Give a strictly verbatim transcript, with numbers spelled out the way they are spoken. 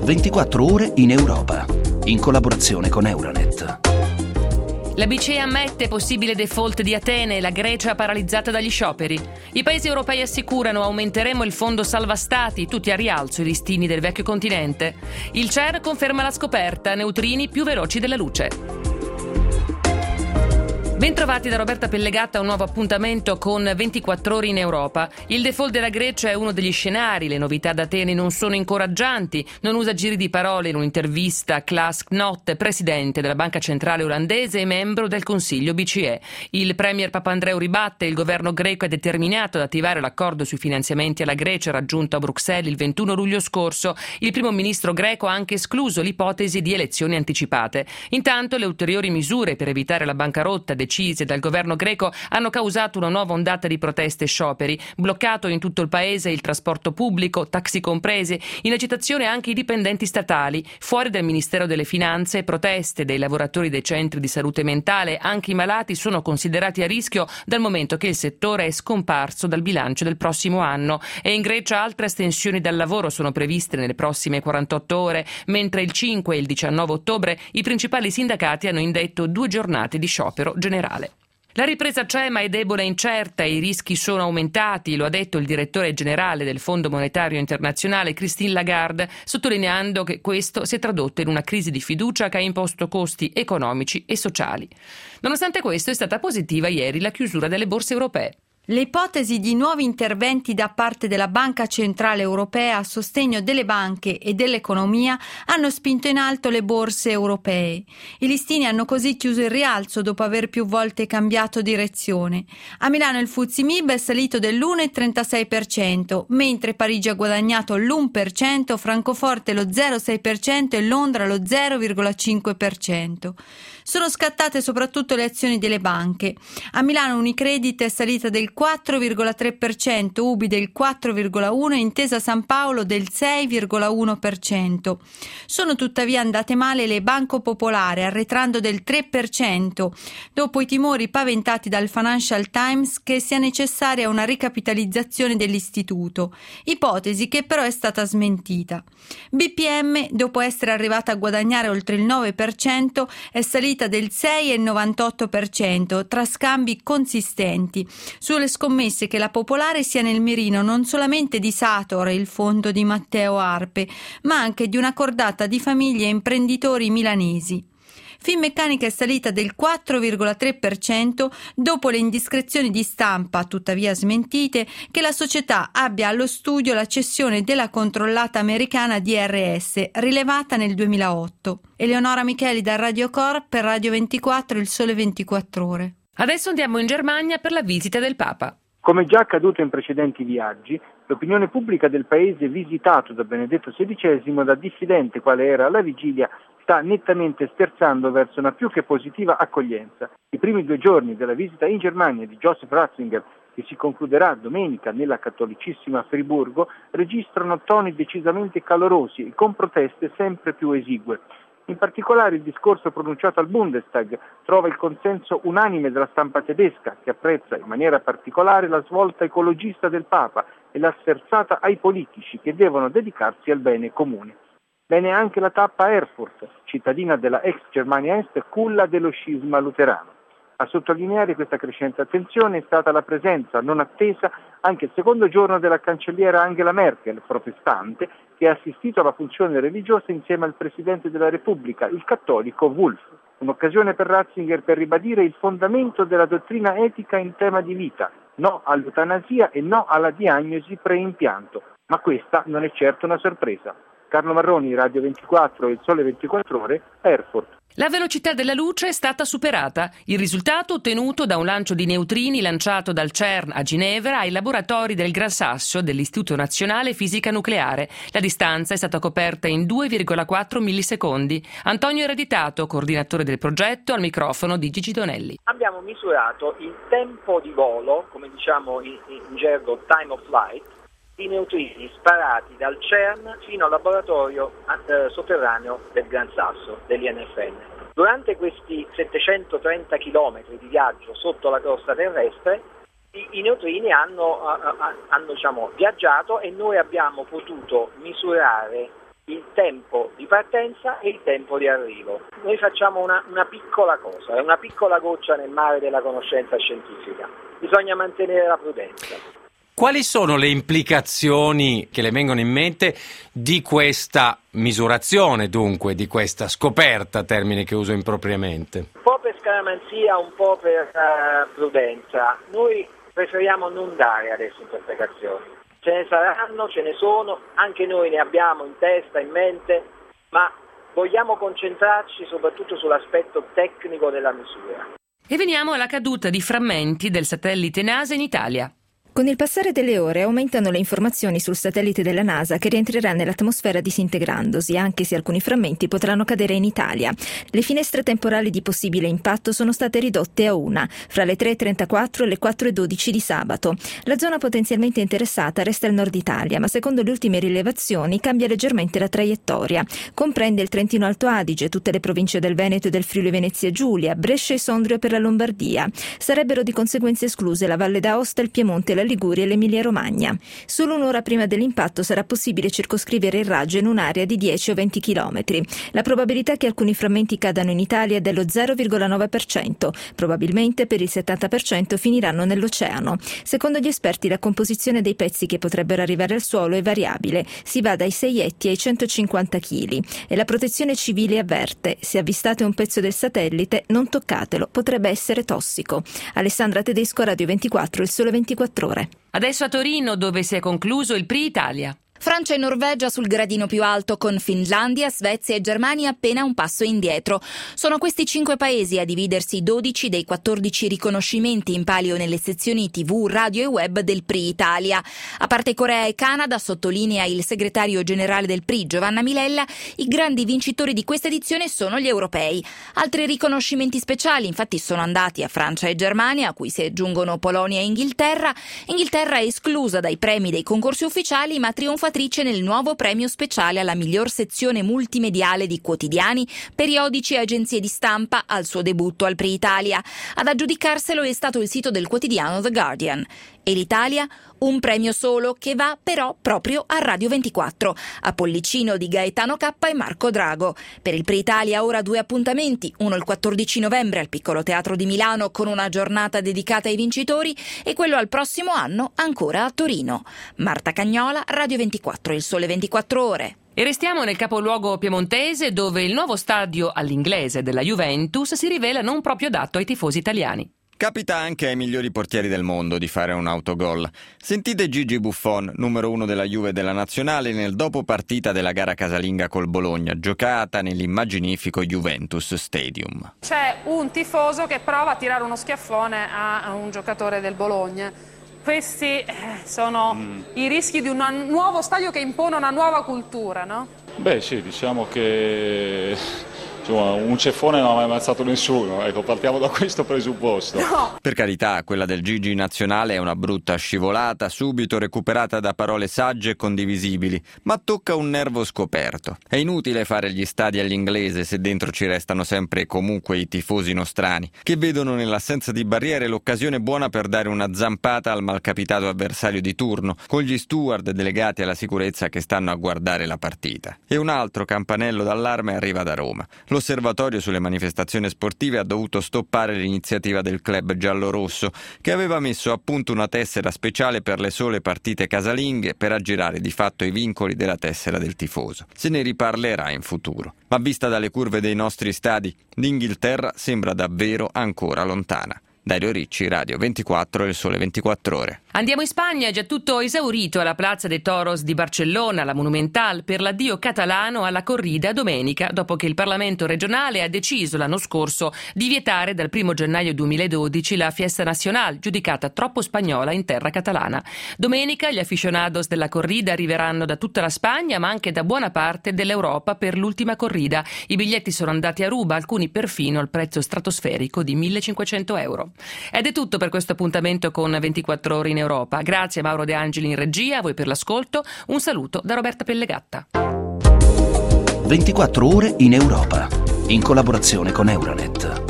ventiquattro ore in Europa, in collaborazione con Euronet. La B C E ammette possibile default di Atene, la Grecia paralizzata dagli scioperi. I paesi europei assicurano aumenteremo il fondo salva stati, tutti a rialzo i listini del vecchio continente. Il C E R conferma la scoperta, neutrini più veloci della luce. Bentrovati da Roberta Pellegatta a un nuovo appuntamento con ventiquattro ore in Europa. Il default della Grecia è uno degli scenari, le novità da Atene non sono incoraggianti, non usa giri di parole in un'intervista a Klaas Knot, presidente della Banca Centrale Olandese e membro del Consiglio B C E. Il premier Papandreou ribatte, il governo greco è determinato ad attivare l'accordo sui finanziamenti alla Grecia raggiunto a Bruxelles il ventuno luglio scorso. Il primo ministro greco ha anche escluso l'ipotesi di elezioni anticipate. Intanto le ulteriori misure per evitare la bancarotta decise dal governo greco hanno causato una nuova ondata di proteste e scioperi, bloccato in tutto il paese il trasporto pubblico, taxi compresi, in agitazione anche i dipendenti statali, fuori dal Ministero delle Finanze, proteste dei lavoratori dei centri di salute mentale, anche i malati sono considerati a rischio dal momento che il settore è scomparso dal bilancio del prossimo anno e in Grecia altre astensioni dal lavoro sono previste nelle prossime quarantotto ore, mentre il cinque e il diciannove ottobre i principali sindacati hanno indetto due giornate di sciopero generale. La ripresa c'è ma è debole e incerta e i rischi sono aumentati, lo ha detto il direttore generale del Fondo Monetario Internazionale Christine Lagarde, sottolineando che questo si è tradotto in una crisi di fiducia che ha imposto costi economici e sociali. Nonostante questo è stata positiva ieri la chiusura delle borse europee. Le ipotesi di nuovi interventi da parte della Banca Centrale Europea a sostegno delle banche e dell'economia hanno spinto in alto le borse europee. I listini hanno così chiuso il rialzo dopo aver più volte cambiato direzione. A Milano il F T S E M I B è salito dell'uno virgola trentasei per cento, mentre Parigi ha guadagnato l'uno per cento, Francoforte lo zero virgola sei per cento e Londra lo zero virgola cinque per cento. Sono scattate soprattutto le azioni delle banche. A Milano Unicredit è salita del quattro virgola tre per cento, Ubi del quattro virgola uno per cento e Intesa San Paolo del sei virgola uno per cento. Sono tuttavia andate male le Banco Popolare, arretrando del tre per cento, dopo i timori paventati dal Financial Times che sia necessaria una ricapitalizzazione dell'istituto, ipotesi che però è stata smentita. B P M, dopo essere arrivata a guadagnare oltre il nove per cento, è salita del sei virgola novantotto per cento tra scambi consistenti sulle scommesse che la Popolare sia nel mirino non solamente di Sator, il fondo di Matteo Arpe, ma anche di una cordata di famiglie e imprenditori milanesi. Finmeccanica è salita del quattro virgola tre per cento dopo le indiscrezioni di stampa, tuttavia smentite, che la società abbia allo studio la cessione della controllata americana D R S, rilevata nel duemilaotto. Eleonora Micheli da Radio Corp per Radio ventiquattro, Il Sole ventiquattro Ore. Adesso andiamo in Germania per la visita del Papa. Come già accaduto in precedenti viaggi, l'opinione pubblica del paese visitato da Benedetto sedicesimo, da diffidente quale era alla vigilia, sta nettamente sterzando verso una più che positiva accoglienza. I primi due giorni della visita in Germania di Joseph Ratzinger, che si concluderà domenica nella cattolicissima Friburgo, registrano toni decisamente calorosi e con proteste sempre più esigue. In particolare il discorso pronunciato al Bundestag trova il consenso unanime della stampa tedesca, che apprezza in maniera particolare la svolta ecologista del Papa e la sferzata ai politici che devono dedicarsi al bene comune. Bene anche la tappa a Erfurt, cittadina della ex Germania Est, culla dello scisma luterano. A sottolineare questa crescente attenzione è stata la presenza non attesa anche il secondo giorno della cancelliera Angela Merkel, protestante, che ha assistito alla funzione religiosa insieme al Presidente della Repubblica, il cattolico Wulff. Un'occasione per Ratzinger per ribadire il fondamento della dottrina etica in tema di vita, no all'eutanasia e no alla diagnosi preimpianto. Ma questa non è certo una sorpresa. Carlo Marroni, Radio ventiquattro e Il Sole ventiquattro Ore, Erfurt. La velocità della luce è stata superata. Il risultato ottenuto da un lancio di neutrini lanciato dal C E R N a Ginevra ai laboratori del Gran Sasso dell'Istituto Nazionale Fisica Nucleare. La distanza è stata coperta in due virgola quattro millisecondi. Antonio Ereditato, coordinatore del progetto, al microfono di Gigi Donelli. Abbiamo misurato il tempo di volo, come diciamo in, in gergo time of flight, i neutrini sparati dal C E R N fino al laboratorio eh, sotterraneo del Gran Sasso, dell'I N F N. Durante questi settecentotrenta chilometri di viaggio sotto la crosta terrestre, i, i neutrini hanno, a, a, hanno diciamo, viaggiato e noi abbiamo potuto misurare il tempo di partenza e il tempo di arrivo. Noi facciamo una, una piccola cosa, è una piccola goccia nel mare della conoscenza scientifica. Bisogna mantenere la prudenza. Quali sono le implicazioni che le vengono in mente di questa misurazione, dunque, di questa scoperta, termine che uso impropriamente? Un po' per scaramanzia, un po' per uh, prudenza. Noi preferiamo non dare adesso interpretazioni. Ce ne saranno, ce ne sono, anche noi ne abbiamo in testa, in mente, ma vogliamo concentrarci soprattutto sull'aspetto tecnico della misura. E veniamo alla caduta di frammenti del satellite NASA in Italia. Con il passare delle ore aumentano le informazioni sul satellite della NASA che rientrerà nell'atmosfera disintegrandosi, anche se alcuni frammenti potranno cadere in Italia. Le finestre temporali di possibile impatto sono state ridotte a una, fra le tre e trentaquattro e le quattro e dodici di sabato. La zona potenzialmente interessata resta il nord Italia, ma secondo le ultime rilevazioni cambia leggermente la traiettoria. Comprende il Trentino Alto Adige, tutte le province del Veneto e del Friuli Venezia Giulia, Brescia e Sondrio per la Lombardia. Sarebbero di conseguenza escluse la Valle d'Aosta, il Piemonte e la Liguria e l'Emilia Romagna. Solo un'ora prima dell'impatto sarà possibile circoscrivere il raggio in un'area di dieci o venti chilometri. La probabilità che alcuni frammenti cadano in Italia è dello zero virgola nove per cento. Probabilmente per il settanta per cento finiranno nell'oceano. Secondo gli esperti la composizione dei pezzi che potrebbero arrivare al suolo è variabile. Si va dai sei etti ai centocinquanta chili. E la Protezione Civile avverte: se avvistate un pezzo del satellite, non toccatelo, potrebbe essere tossico. Alessandra Tedesco, Radio ventiquattro, Il Sole ventiquattro Ore. Adesso a Torino, dove si è concluso il Prix Italia. Francia e Norvegia sul gradino più alto, con Finlandia, Svezia e Germania appena un passo indietro. Sono questi cinque paesi a dividersi dodici dei quattordici riconoscimenti in palio nelle sezioni tivù, radio e web del Prix Italia. A parte Corea e Canada, sottolinea il segretario generale del Prix, Giovanna Milella, i grandi vincitori di questa edizione sono gli europei. Altri riconoscimenti speciali infatti sono andati a Francia e Germania, a cui si aggiungono Polonia e Inghilterra. Inghilterra è esclusa dai premi dei concorsi ufficiali, ma trionfa nel nuovo premio speciale alla miglior sezione multimediale di quotidiani, periodici e agenzie di stampa al suo debutto al Prix Italia. Ad aggiudicarselo è stato il sito del quotidiano The Guardian. E l'Italia? Un premio solo che va però proprio a Radio ventiquattro, a Pollicino di Gaetano K e Marco Drago. Per il Prix Italia ora due appuntamenti, uno il quattordici novembre al Piccolo Teatro di Milano con una giornata dedicata ai vincitori e quello al prossimo anno ancora a Torino. Marta Cagnola, Radio ventiquattro, Il Sole ventiquattro Ore. E restiamo nel capoluogo piemontese, dove il nuovo stadio all'inglese della Juventus si rivela non proprio adatto ai tifosi italiani. Capita anche ai migliori portieri del mondo di fare un autogol. Sentite Gigi Buffon, numero uno della Juve e della Nazionale, nel dopo partita della gara casalinga col Bologna, giocata nell'immaginifico Juventus Stadium. C'è un tifoso che prova a tirare uno schiaffone a un giocatore del Bologna. Questi sono mm. i rischi di un nuovo stadio che impone una nuova cultura, no? Beh sì, diciamo che insomma, un ceffone non ha mai ammazzato nessuno, ecco, partiamo da questo presupposto. No. Per carità, quella del Gigi nazionale è una brutta scivolata, subito recuperata da parole sagge e condivisibili, ma tocca un nervo scoperto. È inutile fare gli stadi all'inglese se dentro ci restano sempre e comunque i tifosi nostrani, che vedono nell'assenza di barriere l'occasione buona per dare una zampata al malcapitato avversario di turno, con gli steward delegati alla sicurezza che stanno a guardare la partita. E un altro campanello d'allarme arriva da Roma. L'Osservatorio sulle manifestazioni sportive ha dovuto stoppare l'iniziativa del club giallorosso, che aveva messo a punto una tessera speciale per le sole partite casalinghe per aggirare di fatto i vincoli della tessera del tifoso. Se ne riparlerà in futuro. Ma vista dalle curve dei nostri stadi, l'Inghilterra sembra davvero ancora lontana. Dario Ricci, Radio ventiquattro e Il Sole ventiquattro Ore. Andiamo in Spagna, è già tutto esaurito alla Plaza de Toros di Barcellona, la Monumental, per l'addio catalano alla corrida domenica, dopo che il Parlamento regionale ha deciso l'anno scorso di vietare dal primo gennaio duemiladodici la Fiesta Nacional, giudicata troppo spagnola in terra catalana. Domenica gli aficionados della corrida arriveranno da tutta la Spagna, ma anche da buona parte dell'Europa per l'ultima corrida. I biglietti sono andati a ruba, alcuni perfino al prezzo stratosferico di millecinquecento euro. Ed è tutto per questo appuntamento con ventiquattro Ore in Europa. Grazie a Mauro De Angeli in regia, a voi per l'ascolto. Un saluto da Roberta Pellegatta. ventiquattro Ore in Europa, in collaborazione con Euronet.